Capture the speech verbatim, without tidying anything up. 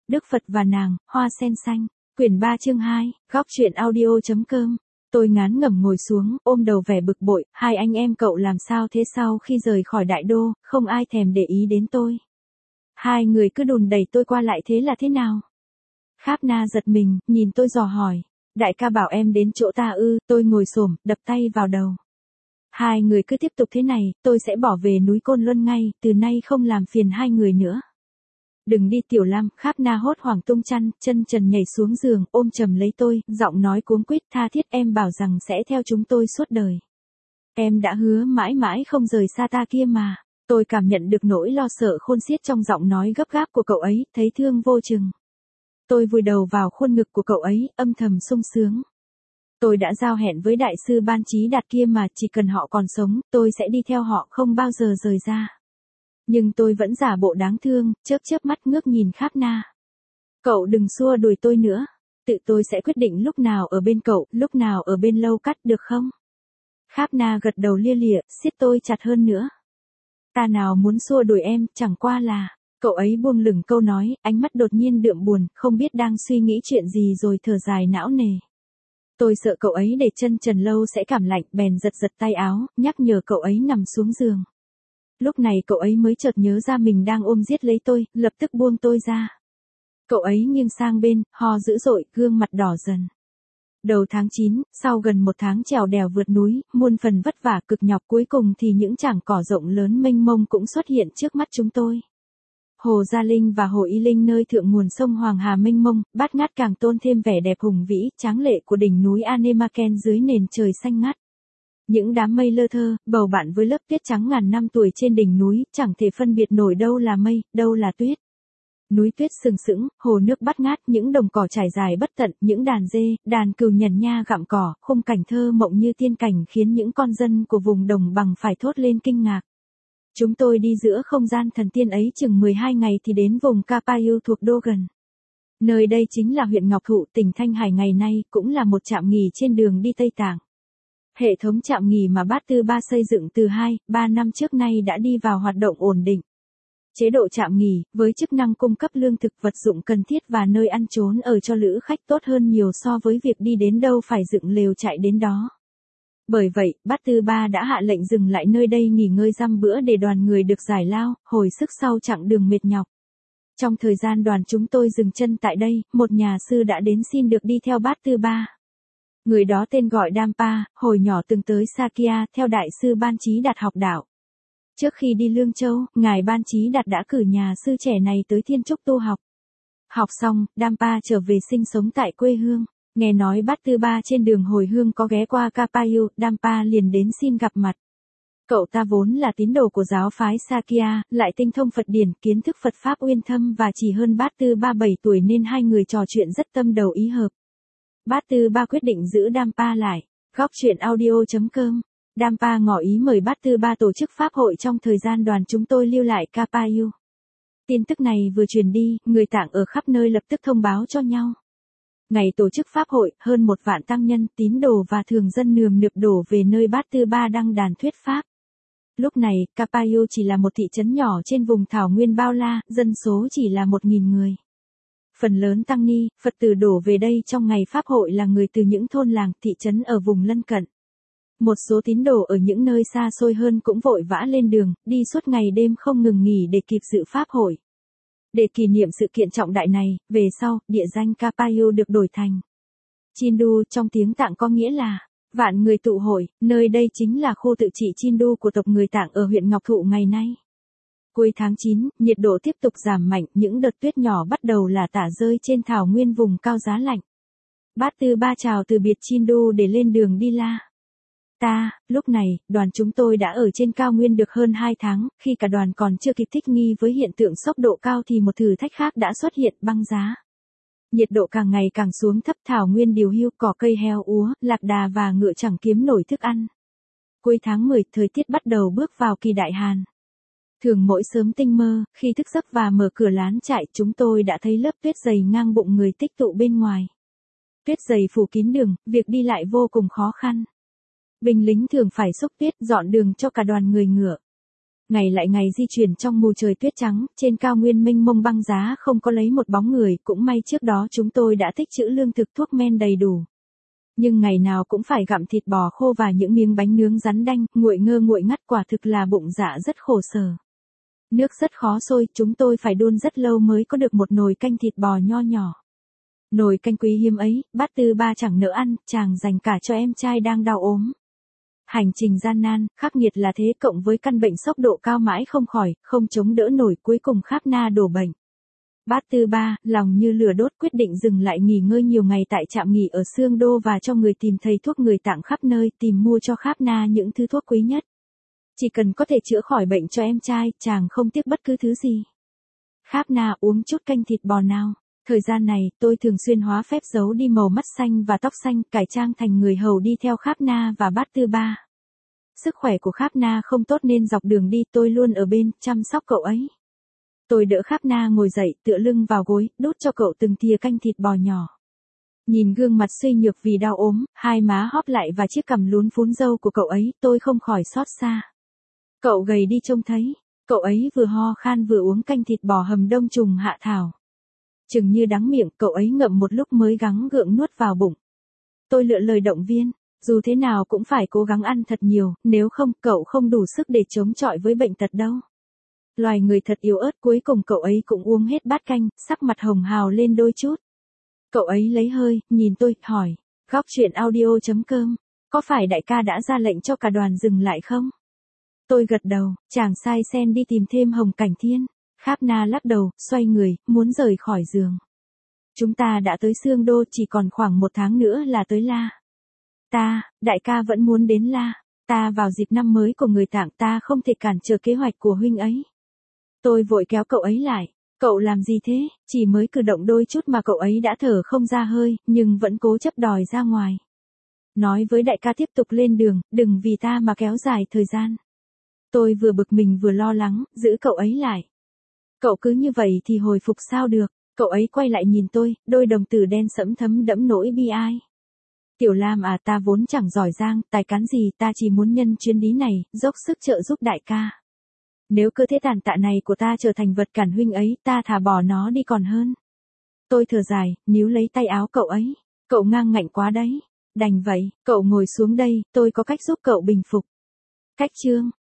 Đức Phật và nàng, hoa sen xanh. Quyển ba chương hai, góc truyện audio.com. Tôi ngán ngẩm ngồi xuống, ôm đầu vẻ bực bội, hai anh em cậu làm sao thế, sau khi rời khỏi đại đô, không ai thèm để ý đến tôi. Hai người cứ đùn đẩy tôi qua lại thế là thế nào? Kháp Na giật mình, nhìn tôi dò hỏi. Đại ca bảo em đến chỗ ta ư? Tôi ngồi xổm, đập tay vào đầu. Hai người cứ tiếp tục thế này, tôi sẽ bỏ về núi Côn Luân ngay, từ nay không làm phiền hai người nữa. Đừng đi Tiểu Lam, Kháp Na hốt hoảng tung chăn, chân trần nhảy xuống giường, ôm chầm lấy tôi, giọng nói cuống quýt tha thiết, em bảo rằng sẽ theo chúng tôi suốt đời. Em đã hứa mãi mãi không rời xa ta kia mà. Tôi cảm nhận được nỗi lo sợ khôn xiết trong giọng nói gấp gáp của cậu ấy, thấy thương vô chừng. Tôi vùi đầu vào khuôn ngực của cậu ấy, âm thầm sung sướng. Tôi đã giao hẹn với đại sư Ban Trí Đạt kia mà, chỉ cần họ còn sống, tôi sẽ đi theo họ, không bao giờ rời ra. Nhưng tôi vẫn giả bộ đáng thương, chớp chớp mắt ngước nhìn Kháp Na. Cậu đừng xua đuổi tôi nữa. Tự tôi sẽ quyết định lúc nào ở bên cậu, lúc nào ở bên Lâu Cắt, được không? Kháp Na gật đầu lia lịa, siết tôi chặt hơn nữa. Ta nào muốn xua đuổi em, chẳng qua là... Cậu ấy buông lửng câu nói, ánh mắt đột nhiên đượm buồn, không biết đang suy nghĩ chuyện gì rồi thở dài não nề. Tôi sợ cậu ấy để chân trần lâu sẽ cảm lạnh, bèn giật giật tay áo, nhắc nhở cậu ấy nằm xuống giường. Lúc này cậu ấy mới chợt nhớ ra mình đang ôm giết lấy tôi, lập tức buông tôi ra. Cậu ấy nghiêng sang bên, ho dữ dội, gương mặt đỏ dần. Đầu tháng chín, sau gần một tháng trèo đèo vượt núi, muôn phần vất vả cực nhọc, cuối cùng thì những trảng cỏ rộng lớn mênh mông cũng xuất hiện trước mắt chúng tôi. Hồ Gia Linh và Hồ Y Linh nơi thượng nguồn sông Hoàng Hà mênh mông, bát ngát càng tôn thêm vẻ đẹp hùng vĩ, tráng lệ của đỉnh núi Anemaken dưới nền trời xanh ngắt. Những đám mây lơ thơ, bầu bạn với lớp tuyết trắng ngàn năm tuổi trên đỉnh núi, chẳng thể phân biệt nổi đâu là mây, đâu là tuyết. Núi tuyết sừng sững, hồ nước bát ngát, những đồng cỏ trải dài bất tận, những đàn dê, đàn cừu nhần nha gặm cỏ, khung cảnh thơ mộng như tiên cảnh khiến những con dân của vùng đồng bằng phải thốt lên kinh ngạc. Chúng tôi đi giữa không gian thần tiên ấy chừng mười hai ngày thì đến vùng Kapayu thuộc Dogon. Nơi đây chính là huyện Ngọc Thụ, tỉnh Thanh Hải, ngày nay cũng là một trạm nghỉ trên đường đi Tây Tạng. Hệ thống trạm nghỉ mà Bát Tư Ba xây dựng từ hai, ba năm trước nay đã đi vào hoạt động ổn định. Chế độ trạm nghỉ, với chức năng cung cấp lương thực, vật dụng cần thiết và nơi ăn trốn ở cho lữ khách tốt hơn nhiều so với việc đi đến đâu phải dựng lều chạy đến đó. Bởi vậy, Bát Tư Ba đã hạ lệnh dừng lại nơi đây nghỉ ngơi dăm bữa để đoàn người được giải lao, hồi sức sau chặng đường mệt nhọc. Trong thời gian đoàn chúng tôi dừng chân tại đây, một nhà sư đã đến xin được đi theo Bát Tư Ba. Người đó tên gọi Dampa, hồi nhỏ từng tới Sakya theo đại sư Ban Trí Đạt học đạo. Trước khi đi Lương Châu, ngài Ban Trí Đạt đã cử nhà sư trẻ này tới Thiên Trúc tu học. Học xong, Dampa trở về sinh sống tại quê hương. Nghe nói Bát Tư Ba trên đường hồi hương có ghé qua Kapayu, Dampa liền đến xin gặp mặt. Cậu ta vốn là tín đồ của giáo phái Sakya, lại tinh thông Phật điển, kiến thức Phật Pháp uyên thâm và chỉ hơn Bát Tư Ba bảy tuổi nên hai người trò chuyện rất tâm đầu ý hợp. Bát Tư Ba quyết định giữ Dampa lại. Góc truyện audio.com. Dampa ngỏ ý mời Bát Tư Ba tổ chức pháp hội trong thời gian đoàn chúng tôi lưu lại Kapayu. Tin tức này vừa truyền đi, người Tạng ở khắp nơi lập tức thông báo cho nhau. Ngày tổ chức pháp hội, hơn một vạn tăng nhân, tín đồ và thường dân nườm nượp đổ về nơi Bát Tư Ba đăng đàn thuyết pháp. Lúc này, Kapayu chỉ là một thị trấn nhỏ trên vùng thảo nguyên bao la, dân số chỉ là một nghìn người. Phần lớn tăng ni, Phật tử đổ về đây trong ngày pháp hội là người từ những thôn làng, thị trấn ở vùng lân cận. Một số tín đồ ở những nơi xa xôi hơn cũng vội vã lên đường, đi suốt ngày đêm không ngừng nghỉ để kịp dự pháp hội. Để kỷ niệm sự kiện trọng đại này, về sau, địa danh Kapayu được đổi thành Chindu, trong tiếng Tạng có nghĩa là vạn người tụ hội, nơi đây chính là khu tự trị Chindu của tộc người Tạng ở huyện Ngọc Thụ ngày nay. Cuối tháng chín, nhiệt độ tiếp tục giảm mạnh, những đợt tuyết nhỏ bắt đầu là tả rơi trên thảo nguyên vùng cao giá lạnh. Bát Tư Ba chào từ biệt Chindu để lên đường đi La. Ta, lúc này, đoàn chúng tôi đã ở trên cao nguyên được hơn hai tháng, khi cả đoàn còn chưa kịp thích nghi với hiện tượng sốc độ cao thì một thử thách khác đã xuất hiện, băng giá. Nhiệt độ càng ngày càng xuống thấp, thảo nguyên điều hưu, cỏ cây heo úa, lạc đà và ngựa chẳng kiếm nổi thức ăn. Cuối tháng mười, thời tiết bắt đầu bước vào kỳ đại hàn. Thường mỗi sớm tinh mơ, khi thức giấc và mở cửa lán trại, chúng tôi đã thấy lớp tuyết dày ngang bụng người tích tụ bên ngoài. Tuyết dày phủ kín đường, việc đi lại vô cùng khó khăn. Binh lính thường phải xúc tuyết, dọn đường cho cả đoàn người ngựa. Ngày lại ngày di chuyển trong mù trời tuyết trắng, trên cao nguyên mênh mông băng giá không có lấy một bóng người, cũng may trước đó chúng tôi đã tích trữ lương thực thuốc men đầy đủ. Nhưng ngày nào cũng phải gặm thịt bò khô và những miếng bánh nướng rắn đanh, nguội ngơ nguội ngắt, quả thực là bụng dạ rất khổ sở. Nước rất khó sôi, chúng tôi phải đun rất lâu mới có được một nồi canh thịt bò nho nhỏ. Nồi canh quý hiếm ấy, bát Tư Ba chẳng nỡ ăn, chàng dành cả cho em trai đang đau ốm. Hành trình gian nan, khắc nghiệt là thế, cộng với căn bệnh sốc độ cao mãi không khỏi, không chống đỡ nổi, cuối cùng Kháp Na đổ bệnh. Bát Tư Ba, lòng như lửa đốt, quyết định dừng lại nghỉ ngơi nhiều ngày tại trạm nghỉ ở Sương Đô và cho người tìm thầy thuốc người Tạng khắp nơi, tìm mua cho Kháp Na những thứ thuốc quý nhất. Chỉ cần có thể chữa khỏi bệnh cho em trai, chàng không tiếc bất cứ thứ gì. Kháp Na, uống chút canh thịt bò nào. Thời gian này, tôi thường xuyên hóa phép giấu đi màu mắt xanh và tóc xanh, cải trang thành người hầu đi theo Kháp Na và Bát Tư Ba. Sức khỏe của Kháp Na không tốt nên dọc đường đi tôi luôn ở bên, chăm sóc cậu ấy. Tôi đỡ Kháp Na ngồi dậy, tựa lưng vào gối, đút cho cậu từng thìa canh thịt bò nhỏ. Nhìn gương mặt suy nhược vì đau ốm, hai má hóp lại và chiếc cằm lún phún râu của cậu ấy, tôi không khỏi xót xa. Cậu gầy đi trông thấy, cậu ấy vừa ho khan vừa uống canh thịt bò hầm đông trùng hạ thảo. Chừng như đắng miệng, cậu ấy ngậm một lúc mới gắng gượng nuốt vào bụng. Tôi lựa lời động viên, dù thế nào cũng phải cố gắng ăn thật nhiều, nếu không, cậu không đủ sức để chống chọi với bệnh tật đâu. Loài người thật yếu ớt, cuối cùng cậu ấy cũng uống hết bát canh, sắc mặt hồng hào lên đôi chút. Cậu ấy lấy hơi, nhìn tôi, hỏi, góc chuyện audio chấm com, có phải đại ca đã ra lệnh cho cả đoàn dừng lại không? Tôi gật đầu, chàng sai sen đi tìm thêm Hồng Cảnh Thiên. Kháp Na lắc đầu, xoay người, muốn rời khỏi giường. Chúng ta đã tới Sương Đô, chỉ còn khoảng một tháng nữa là tới La. Ta, đại ca vẫn muốn đến La. Ta vào dịp năm mới của người Tạng, ta không thể cản trở kế hoạch của huynh ấy. Tôi vội kéo cậu ấy lại. Cậu làm gì thế? Chỉ mới cử động đôi chút mà cậu ấy đã thở không ra hơi, nhưng vẫn cố chấp đòi ra ngoài. Nói với đại ca tiếp tục lên đường, đừng vì ta mà kéo dài thời gian. Tôi vừa bực mình vừa lo lắng, giữ cậu ấy lại. Cậu cứ như vậy thì hồi phục sao được? Cậu ấy quay lại nhìn tôi, đôi đồng tử đen sẫm thấm đẫm nỗi bi ai. Tiểu Lam à, ta vốn chẳng giỏi giang, tài cán gì, ta chỉ muốn nhân chuyến đi này, dốc sức trợ giúp đại ca. Nếu cơ thể tàn tạ này của ta trở thành vật cản huynh ấy, ta thà bỏ nó đi còn hơn. Tôi thở dài, níu lấy tay áo cậu ấy. Cậu ngang ngạnh quá đấy. Đành vậy, cậu ngồi xuống đây, tôi có cách giúp cậu bình phục. Cách chương.